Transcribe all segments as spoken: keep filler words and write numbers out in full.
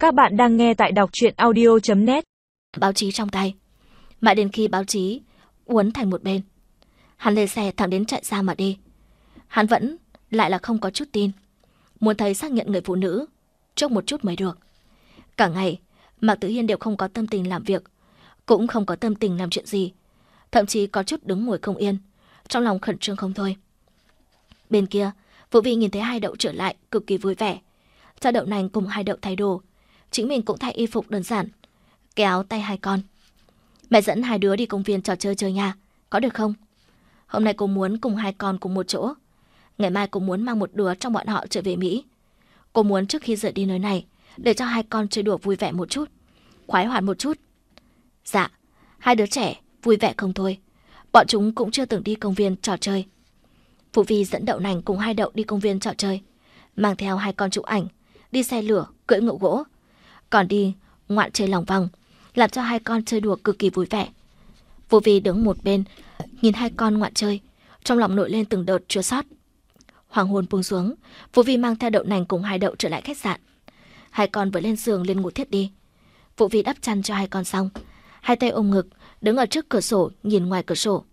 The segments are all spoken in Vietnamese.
Các bạn đang nghe tại đọc truyện audio chấm net. Báo chí trong tay. Mãi đến khi báo chí uốn thành một bên, hắn lên xe thẳng đến trại giam mà đi. Hắn vẫn lại là không có chút tin, muốn thấy xác nhận người phụ nữ chốc một chút mới được. Cả ngày Mạc Tử Hiên đều không có tâm tình làm việc, cũng không có tâm tình làm chuyện gì, thậm chí có chút đứng ngồi không yên, trong lòng khẩn trương không thôi. Bên kia, Vũ Vi nhìn thấy hai đậu trở lại cực kỳ vui vẻ. Cha đậu nành cùng hai đậu thay đồ, chính mình cũng thay y phục đơn giản, kéo tay hai con. Mẹ dẫn hai đứa đi công viên trò chơi chơi nha, có được không? Hôm nay cô muốn cùng hai con cùng một chỗ, ngày mai cô muốn mang một đứa trong bọn họ trở về Mỹ. Cô muốn trước khi rời đi nơi này, để cho hai con chơi đùa vui vẻ một chút, khoái hoạt một chút. Dạ, hai đứa trẻ vui vẻ không thôi, bọn chúng cũng chưa từng đi công viên trò chơi. Phụ Vi dẫn đậu nành cùng hai đậu đi công viên trò chơi, mang theo hai con chụp ảnh, đi xe lửa, cưỡi ngựa gỗ, còn đi ngoạn chơi lòng vòng, làm cho hai con chơi đùa cực kỳ vui vẻ. Phụ Vi đứng một bên nhìn hai con ngoạn chơi, trong lòng nổi lên từng đợt chua xót. Hoàng hôn buông xuống, Phụ Vi mang theo đậu nành cùng hai đậu trở lại khách sạn. Hai con vừa lên giường lên ngủ thiếp đi. Phụ Vi đắp chăn cho hai con xong, hai tay ôm ngực, đứng ở trước cửa sổ nhìn ngoài cửa sổ.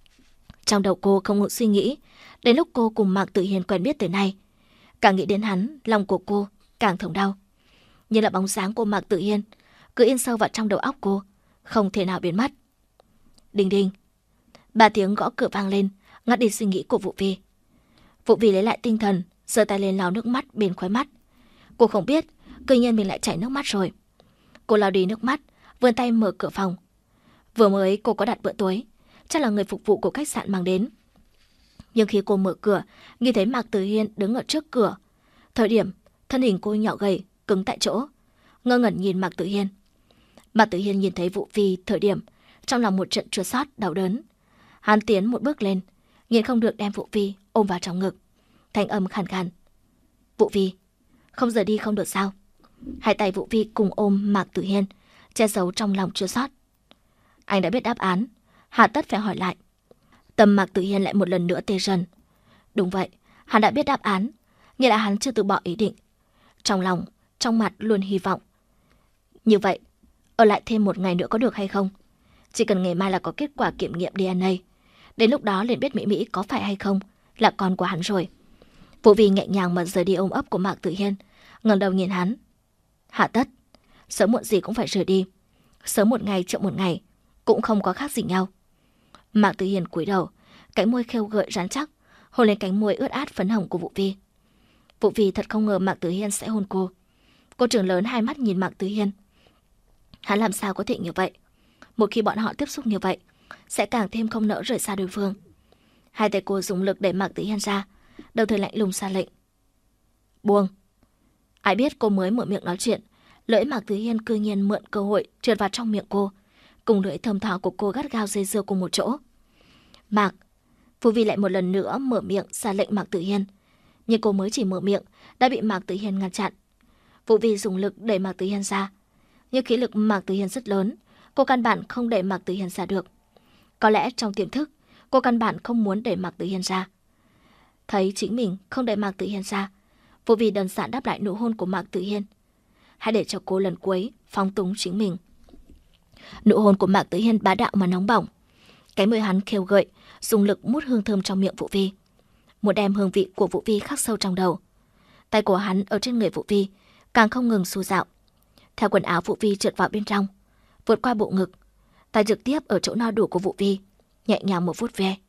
Trong đầu cô không ngừng suy nghĩ, đến lúc cô cùng Mạc Tử Hiên quen biết tới nay, càng nghĩ đến hắn, lòng của cô càng thầm đau. Như là bóng dáng của Mạc Tử Hiên cứ in sâu vào trong đầu óc cô, không thể nào biến mất. Đinh đinh, ba tiếng gõ cửa vang lên, ngắt đi suy nghĩ của Vũ Vi. Vũ Vi lấy lại tinh thần, giơ tay lên lau nước mắt bên khóe mắt. Cô không biết, tự nhiên mình lại chảy nước mắt rồi. Cô lau đi nước mắt, vươn tay mở cửa phòng. Vừa mới cô có đặt bữa tối, chắc là người phục vụ của khách sạn mang đến. Nhưng khi cô mở cửa, nhìn thấy Mạc Tử Hiên đứng ở trước cửa. Thời điểm, thân hình cô nhỏ gầy, cứng tại chỗ, ngơ ngẩn nhìn Mạc Tử Hiên. Mạc Tử Hiên nhìn thấy Vũ Vi thời điểm, trong lòng một trận chua xót đau đớn. Hắn tiến một bước lên, nhìn không được đem Vũ Vi ôm vào trong ngực, thanh âm khàn khàn. Vũ Vi, không rời đi không được sao? Hai tay Vũ Vi cùng ôm Mạc Tử Hiên, che giấu trong lòng chua xót. Anh đã biết đáp án, hà tất phải hỏi lại. Tâm Mạc Tử Hiên lại một lần nữa tê rần. Đúng vậy, hắn đã biết đáp án, nghĩa là hắn chưa từ bỏ ý định. Trong lòng, trong mặt luôn hy vọng. Như vậy, ở lại thêm một ngày nữa có được hay không? Chỉ cần ngày mai là có kết quả kiểm nghiệm đê en a. Đến lúc đó liền biết Mỹ Mỹ có phải hay không là con của hắn rồi. Vũ Vi nhẹ nhàng mà rời đi ôm ấp của Mạc Tử Hiên, ngẩng đầu nhìn hắn. Hạ tất, sớm muộn gì cũng phải rời đi. Sớm một ngày chậm một ngày, cũng không có khác gì nhau. Mạc Tử Hiên cúi đầu, cánh môi khêu gợi rắn chắc, hôn lên cánh môi ướt át phấn hồng của Vũ Vi. Vũ Vi thật không ngờ Mạc Tử Hiên sẽ hôn cô. Cô trừng lớn hai mắt nhìn Mạc Tử Hiên. Hắn làm sao có thể như vậy? Một khi bọn họ tiếp xúc như vậy, sẽ càng thêm không nỡ rời xa đối phương. Hai tay cô dùng lực đẩy Mạc Tử Hiên ra, đầu thời lạnh lùng ra lệnh. Buông. Ai biết cô mới mở miệng nói chuyện, lưỡi Mạc Tử Hiên cư nhiên mượn cơ hội trượt vào trong miệng cô, cùng lưỡi thơm tho của cô gắt gao dây dưa cùng một chỗ. Mạc, Vũ Vi lại một lần nữa mở miệng ra lệnh Mạc Tử Hiên, nhưng cô mới chỉ mở miệng đã bị Mạc Tử Hiên ngăn chặn. Vũ Vi dùng lực đẩy Mạc Tử Hiên ra, nhưng khí lực Mạc Tử Hiên rất lớn, cô căn bản không đẩy Mạc Tử Hiên ra được. Có lẽ trong tiềm thức, cô căn bản không muốn đẩy Mạc Tử Hiên ra. Thấy chính mình không đẩy Mạc Tử Hiên ra, Vũ Vi đơn giản đáp lại nụ hôn của Mạc Tử Hiên. Hãy để cho cô lần cuối phóng túng chính mình. Nụ hôn của Mạc Tử Hiên bá đạo mà nóng bỏng. Cái môi hắn khêu gợi, dùng lực mút hương thơm trong miệng Vũ Vi, một đem hương vị của Vũ Vi khắc sâu trong đầu. Tay của hắn ở trên người Vũ Vi càng không ngừng xô dạo, theo quần áo Vũ Vi trượt vào bên trong, vượt qua bộ ngực, tay trực tiếp ở chỗ no đủ của Vũ Vi, nhẹ nhàng một vuốt ve.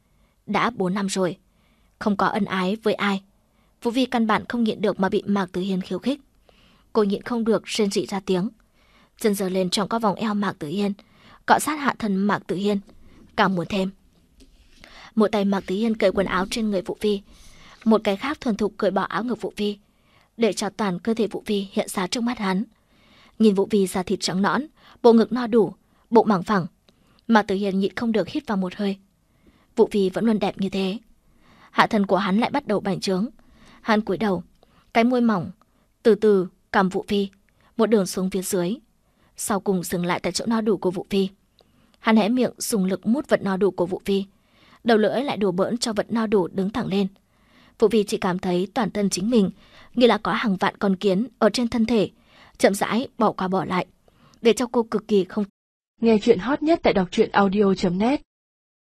Đã bốn năm rồi, không có ân ái với ai, Vũ Vi căn bản không nhịn được mà bị Mạc Tử Hiên khiêu khích. Cô nhịn không được rên rỉ ra tiếng, chân giơ lên trong các vòng eo Mạc Tử Hiên, cọ sát hạ thân Mạc Tử Hiên, càng muốn thêm. Một tay Mạc Tử Hiên cởi quần áo trên người Vũ Vi, một cái khác thuần thục cởi bỏ áo ngực Vũ Vi, để cho toàn cơ thể Vũ Vi hiện ra trước mắt hắn. Nhìn Vũ Vi da thịt trắng nõn, bộ ngực no đủ, bụng bằng phẳng, Mạc Tử Hiên nhịn không được hít vào một hơi. Vũ Vi vẫn luôn đẹp như thế. Hạ thân của hắn lại bắt đầu bành trướng. Hắn cúi đầu, cái môi mỏng từ từ cầm Vũ Vi một đường xuống phía dưới, sau cùng dừng lại tại chỗ no đủ của Vũ Vi. Hắn hé miệng dùng lực mút vật no đủ của Vũ Vi, đầu lưỡi lại đùa bỡn cho vật no đủ đứng thẳng lên. Vũ Vi chỉ cảm thấy toàn thân chính mình như là có hàng vạn con kiến ở trên thân thể, chậm rãi bỏ qua bỏ lại, để cho cô cực kỳ không. Nghe chuyện hot nhất tại đọc truyện audio chấm net.